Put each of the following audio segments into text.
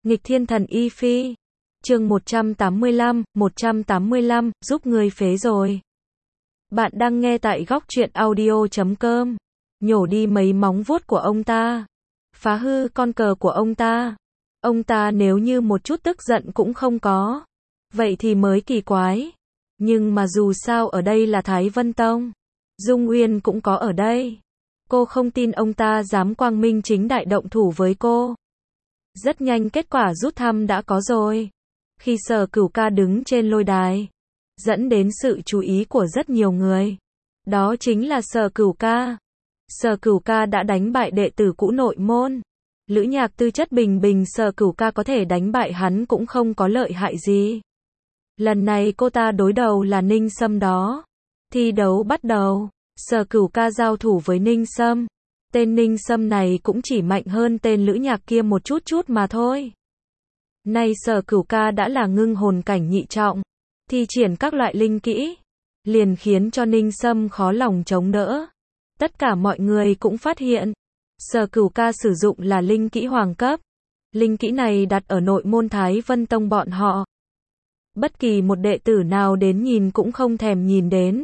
Nghịch thiên thần y phi. Chương 185, giúp ngươi phế rồi. Bạn đang nghe tại góc truyện audio.com. Nhổ đi mấy móng vuốt của ông ta. Phá hư con cờ của ông ta. Ông ta nếu như một chút tức giận cũng không có. Vậy thì mới kỳ quái. Nhưng mà dù sao ở đây là Thái Vân Tông. Dung Uyên cũng có ở đây. Cô không tin ông ta dám quang minh chính đại động thủ với cô. Rất nhanh kết quả rút thăm đã có rồi. Khi Sở Cửu Ca đứng trên lôi đài, dẫn đến sự chú ý của rất nhiều người. Đó chính là Sở Cửu Ca. Sở Cửu Ca đã đánh bại đệ tử cũ nội môn. Lữ Nhạc tư chất bình bình, Sở Cửu Ca có thể đánh bại hắn cũng không có lợi hại gì. Lần này cô ta đối đầu là Ninh Sâm đó. Thi đấu bắt đầu, Sở Cửu Ca giao thủ với Ninh Sâm. Tên Ninh Sâm này cũng chỉ mạnh hơn tên Lữ Nhạc kia một chút mà thôi. Nay Sở Cửu Ca đã là ngưng hồn cảnh nhị trọng, thi triển các loại linh kỹ, liền khiến cho Ninh Sâm khó lòng chống đỡ. Tất cả mọi người cũng phát hiện, Sở Cửu Ca sử dụng là linh kỹ hoàng cấp. Linh kỹ này đặt ở nội môn Thái Vân Tông bọn họ. Bất kỳ một đệ tử nào đến nhìn cũng không thèm nhìn đến.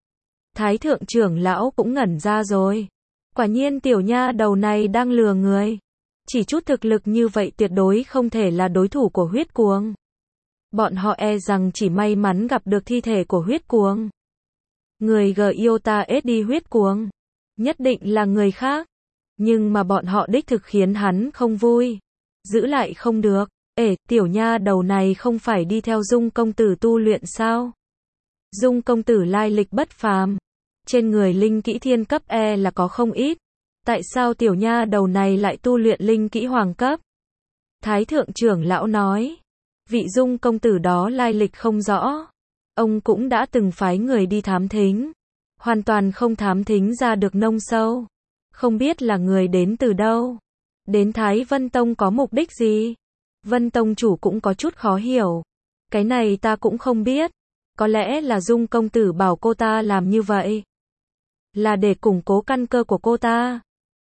Thái thượng trưởng lão cũng ngẩn ra rồi. Quả nhiên tiểu nha đầu này đang lừa người. Chỉ chút thực lực như vậy tuyệt đối không thể là đối thủ của huyết cuồng. Bọn họ e rằng chỉ may mắn gặp được thi thể của huyết cuồng. Người Giota đi huyết cuồng. Nhất định là người khác. Nhưng mà bọn họ đích thực khiến hắn không vui. Giữ lại không được. Tiểu nha đầu này không phải đi theo Dung công tử tu luyện sao? Dung công tử lai lịch bất phàm. Trên người linh kỹ thiên cấp là có không ít. Tại sao tiểu nha đầu này lại tu luyện linh kỹ hoàng cấp? Thái thượng trưởng lão nói. Vị Dung công tử đó lai lịch không rõ. Ông cũng đã từng phái người đi thám thính. Hoàn toàn không thám thính ra được nông sâu. Không biết là người đến từ đâu. Đến Thái Vân Tông có mục đích gì? Vân Tông chủ cũng có chút khó hiểu. Cái này ta cũng không biết. Có lẽ là Dung công tử bảo cô ta làm như vậy. Là để củng cố căn cơ của cô ta.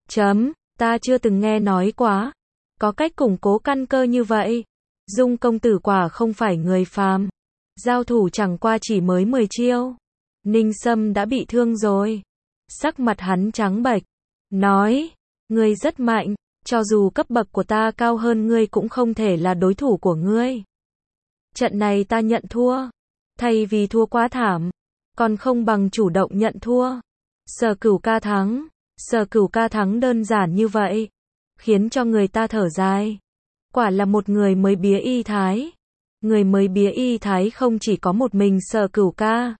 Ta chưa từng nghe nói quá. Có cách củng cố căn cơ như vậy. Dung công tử quả không phải người phàm. Giao thủ chẳng qua chỉ mới 10 chiêu. Ninh Sâm đã bị thương rồi. Sắc mặt hắn trắng bệch. Nói, ngươi rất mạnh. Cho dù cấp bậc của ta cao hơn ngươi cũng không thể là đối thủ của ngươi. Trận này ta nhận thua. Thay vì thua quá thảm, còn không bằng chủ động nhận thua. Sở Cửu Ca thắng. Sở Cửu Ca thắng đơn giản như vậy, khiến cho người ta thở dài. Quả là một người mới bía y thái. Người mới bía y thái không chỉ có một mình Sở Cửu Ca.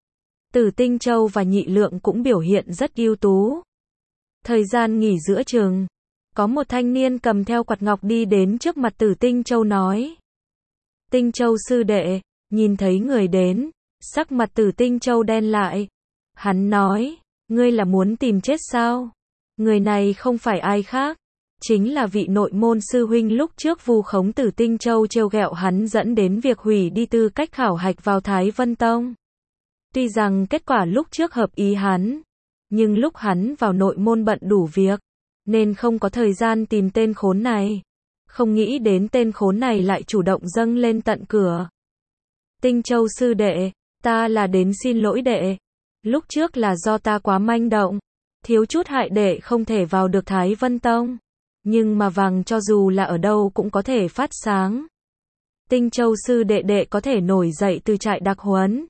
Tử Tinh Châu và Nhị Lượng cũng biểu hiện rất ưu tú. Thời gian nghỉ giữa chừng, có một thanh niên cầm theo quạt ngọc đi đến trước mặt Tử Tinh Châu nói. Tinh Châu sư đệ, nhìn thấy người đến, sắc mặt Tử Tinh Châu đen lại. Hắn nói, ngươi là muốn tìm chết sao? Người này không phải ai khác, chính là vị nội môn sư huynh lúc trước vu khống Tử Tinh Châu trêu ghẹo hắn dẫn đến việc hủy đi tư cách khảo hạch vào Thái Vân Tông. Tuy rằng kết quả lúc trước hợp ý hắn, nhưng lúc hắn vào nội môn bận đủ việc, nên không có thời gian tìm tên khốn này. Không nghĩ đến tên khốn này lại chủ động dâng lên tận cửa. Tinh Châu sư đệ, ta là đến xin lỗi đệ. Lúc trước là do ta quá manh động, thiếu chút hại đệ không thể vào được Thái Vân Tông. Nhưng mà vàng cho dù là ở đâu cũng có thể phát sáng. Tinh Châu sư đệ có thể nổi dậy từ trại đặc huấn.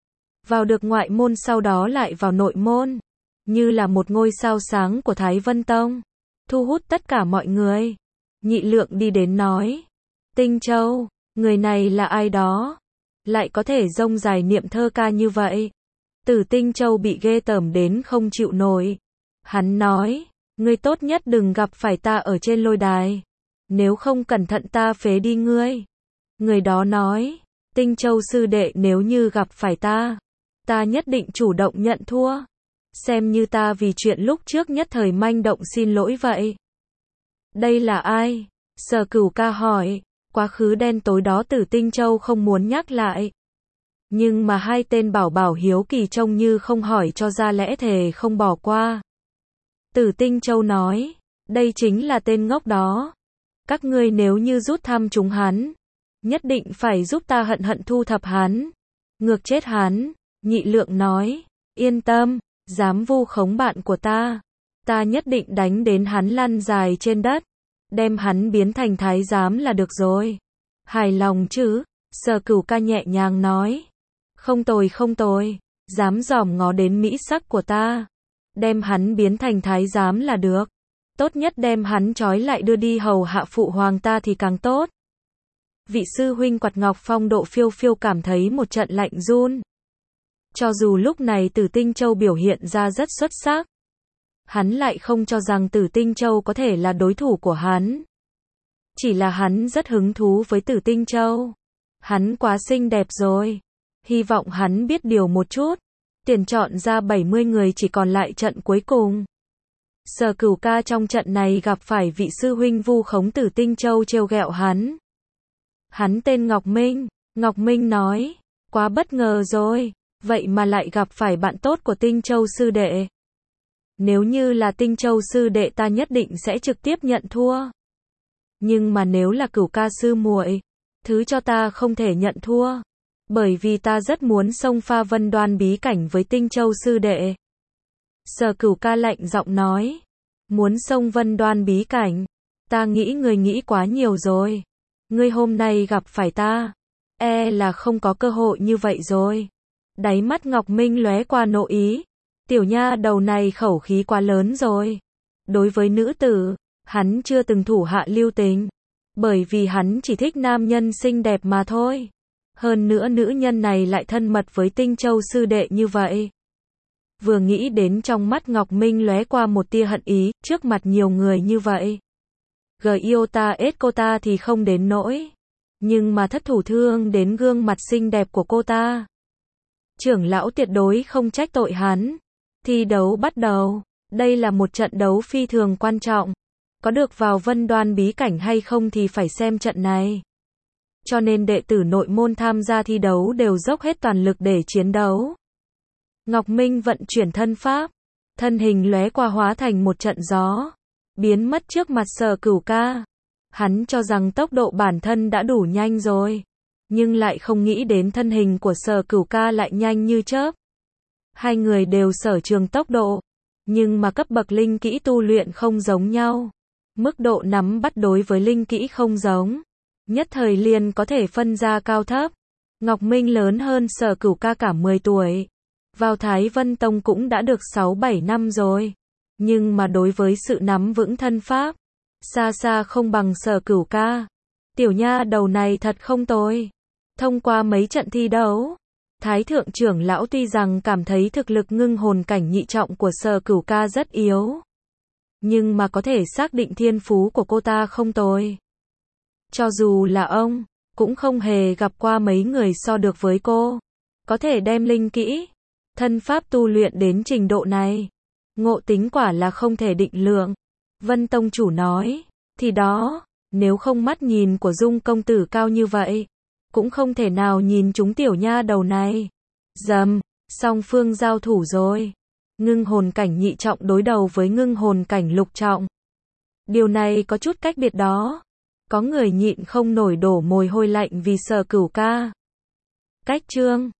Vào được ngoại môn sau đó lại vào nội môn. Như là một ngôi sao sáng của Thái Vân Tông. Thu hút tất cả mọi người. Nhị Lượng đi đến nói. Tinh Châu, người này là ai đó? Lại có thể rông dài niệm thơ ca như vậy. Tử Tinh Châu bị ghê tởm đến không chịu nổi. Hắn nói, ngươi tốt nhất đừng gặp phải ta ở trên lôi đài. Nếu không cẩn thận ta phế đi ngươi. Người đó nói, Tinh Châu sư đệ nếu như gặp phải ta nhất định chủ động nhận thua. Xem như ta vì chuyện lúc trước nhất thời manh động xin lỗi vậy. Đây là ai? Sở Cửu Ca hỏi. Quá khứ đen tối đó Tử Tinh Châu không muốn nhắc lại. Nhưng mà hai tên bảo hiếu kỳ trông như không hỏi cho ra lẽ thề không bỏ qua. Tử Tinh Châu nói, đây chính là tên ngốc đó. Các ngươi nếu như rút thăm chúng hắn, nhất định phải giúp ta hận hận thu thập hắn. Ngược chết hắn. Nhị Lượng nói, yên tâm, dám vu khống bạn của ta nhất định đánh đến hắn lăn dài trên đất, đem hắn biến thành thái giám là được rồi. Hài lòng chứ? Sở Cửu Ca nhẹ nhàng nói. Không tồi không tồi, dám dòm ngó đến mỹ sắc của ta, đem hắn biến thành thái giám là được. Tốt nhất đem hắn trói lại đưa đi hầu hạ phụ hoàng ta thì càng tốt. Vị sư huynh Quạt Ngọc Phong Độ Phiêu Phiêu cảm thấy một trận lạnh run. Cho dù lúc này Tử Tinh Châu biểu hiện ra rất xuất sắc, hắn lại không cho rằng Tử Tinh Châu có thể là đối thủ của hắn. Chỉ là hắn rất hứng thú với Tử Tinh Châu. Hắn quá xinh đẹp rồi. Hy vọng hắn biết điều một chút. Tiền chọn ra 70 người chỉ còn lại trận cuối cùng. Sở Cửu Ca trong trận này gặp phải vị sư huynh vu khống Tử Tinh Châu trêu ghẹo hắn. Hắn tên Ngọc Minh. Ngọc Minh nói, quá bất ngờ rồi, vậy mà lại gặp phải bạn tốt của Tinh Châu sư đệ. Nếu như là Tinh Châu sư đệ ta nhất định sẽ trực tiếp nhận thua. Nhưng mà nếu là Cửu Ca sư muội, thứ cho ta không thể nhận thua. Bởi vì ta rất muốn xông pha Vân Đoan bí cảnh với Tinh Châu sư đệ. Sở Cửu Ca lạnh giọng nói, muốn xông Vân Đoan bí cảnh, ta nghĩ người nghĩ quá nhiều rồi. Ngươi hôm nay gặp phải ta, là không có cơ hội như vậy rồi. Đáy mắt Ngọc Minh lóe qua nộ ý. Tiểu nha đầu này khẩu khí quá lớn rồi. Đối với nữ tử, hắn chưa từng thủ hạ lưu tình. Bởi vì hắn chỉ thích nam nhân xinh đẹp mà thôi. Hơn nữa nữ nhân này lại thân mật với Tinh Châu sư đệ như vậy. Vừa nghĩ đến trong mắt Ngọc Minh lóe qua một tia hận ý, trước mặt nhiều người như vậy. Giota Escota thì không đến nỗi. Nhưng mà thất thủ thương đến gương mặt xinh đẹp của cô ta. Trưởng lão tuyệt đối không trách tội hắn. Thi đấu bắt đầu. Đây là một trận đấu phi thường quan trọng. Có được vào Vân Đoan bí cảnh hay không thì phải xem trận này. Cho nên đệ tử nội môn tham gia thi đấu đều dốc hết toàn lực để chiến đấu. Ngọc Minh vận chuyển thân pháp. Thân hình lóe qua hóa thành một trận gió. Biến mất trước mặt Sở Cửu Ca. Hắn cho rằng tốc độ bản thân đã đủ nhanh rồi. Nhưng lại không nghĩ đến thân hình của Sở Cửu Ca lại nhanh như chớp. Hai người đều sở trường tốc độ. Nhưng mà cấp bậc linh kỹ tu luyện không giống nhau. Mức độ nắm bắt đối với linh kỹ không giống. Nhất thời liền có thể phân ra cao thấp. Ngọc Minh lớn hơn Sở Cửu Ca cả 10 tuổi. Vào Thái Vân Tông cũng đã được 6-7 năm rồi. Nhưng mà đối với sự nắm vững thân pháp, xa xa không bằng Sở Cửu Ca. Tiểu nha đầu này thật không tồi. Thông qua mấy trận thi đấu, Thái thượng trưởng lão tuy rằng cảm thấy thực lực ngưng hồn cảnh nhị trọng của Sở Cửu Ca rất yếu. Nhưng mà có thể xác định thiên phú của cô ta không tồi. Cho dù là ông, cũng không hề gặp qua mấy người so được với cô. Có thể đem linh kỹ, thân pháp tu luyện đến trình độ này. Ngộ tính quả là không thể định lượng. Vân Tông chủ nói, thì đó, nếu không mắt nhìn của Dung công tử cao như vậy, cũng không thể nào nhìn chúng tiểu nha đầu này. Dầm, song phương giao thủ rồi. Ngưng hồn cảnh nhị trọng đối đầu với ngưng hồn cảnh lục trọng. Điều này có chút cách biệt đó. Có người nhịn không nổi đổ mồ hôi lạnh vì Sở Cửu Ca. Cách chương